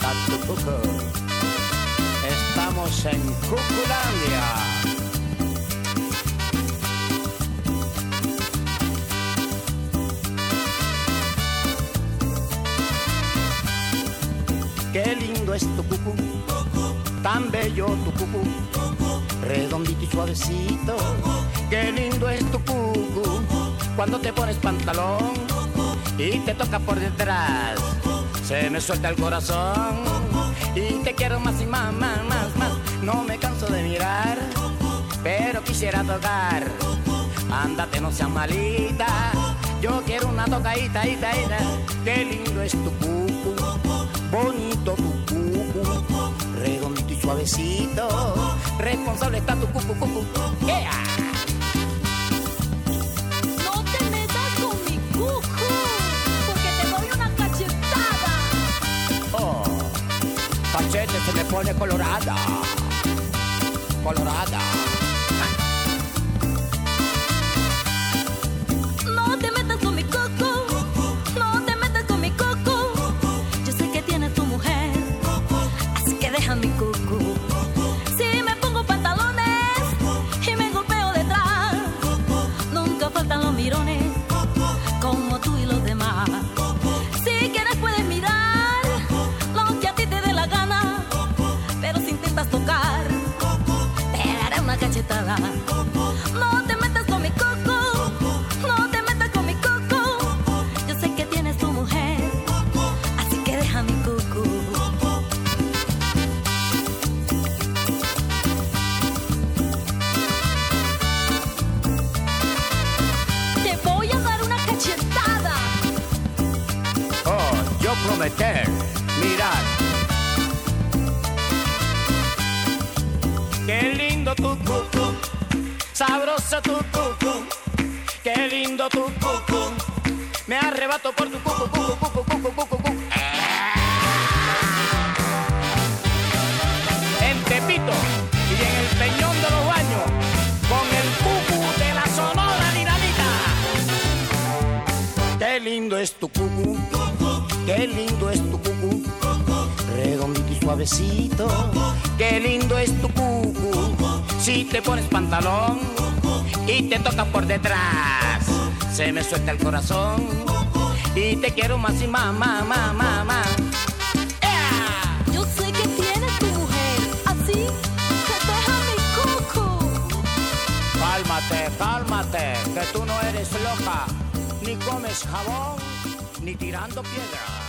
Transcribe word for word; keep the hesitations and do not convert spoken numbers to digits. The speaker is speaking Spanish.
está tu cucu. Estamos en Cuculandia. Qué lindo es tu cucu, tan bello tu cucu, redondito y suavecito. Qué lindo es tu cucu, cuando te pones pantalón y te toca por detrás, se me suelta el corazón y te quiero más y más, más, más, más. No me canso de mirar, pero quisiera tocar. Ándate, no seas malita, yo quiero una tocadita, ita, ita. Qué lindo es tu cucu, bonito tu cucu, redondito y suavecito. Responsable está tu cucu, cucu. Yeah. No te metas con mi cucu, porque te doy una cachetada. Oh, cachete se me pone colorada, colorada. No te metas con mi cucu, no te metas con mi cucu. Yo sé que tienes tu mujer, así que deja mi cucu. Si me pongo pantalones y me golpeo detrás, nunca faltan los mirones, como tú y los demás. Si quieres puedes mirar lo que a ti te dé la gana, pero si intentas tocar, te daré una cachetada. No te metas con mi cucu, no te metas con mi cucu. Yo sé que tienes tu mujer, así que deja mi cucu. Te voy a dar una cachetada. Oh, yo prometer, mirar. Qué lindo tu cucu, sabroso tu cucu. Qué lindo tu cucu, me arrebato por tu cucu, cucu, cucu, cucu, cucu, cucu. En Tepito y en el Peñón de los Baños, con el cucu de la Sonora Dinamita. Qué lindo es tu cucu, qué lindo es tu cucu, redondito y suavecito. Qué lindo es tu cucu, si te pones pantalón y te toca por detrás, se me suelta el corazón y te quiero más y más, más, más, más, más. ¡Ea! Yo sé que tienes tu mujer, así que deja mi cucu. Cálmate, cálmate, que tú no eres loca, ni comes jabón, ni tirando piedra.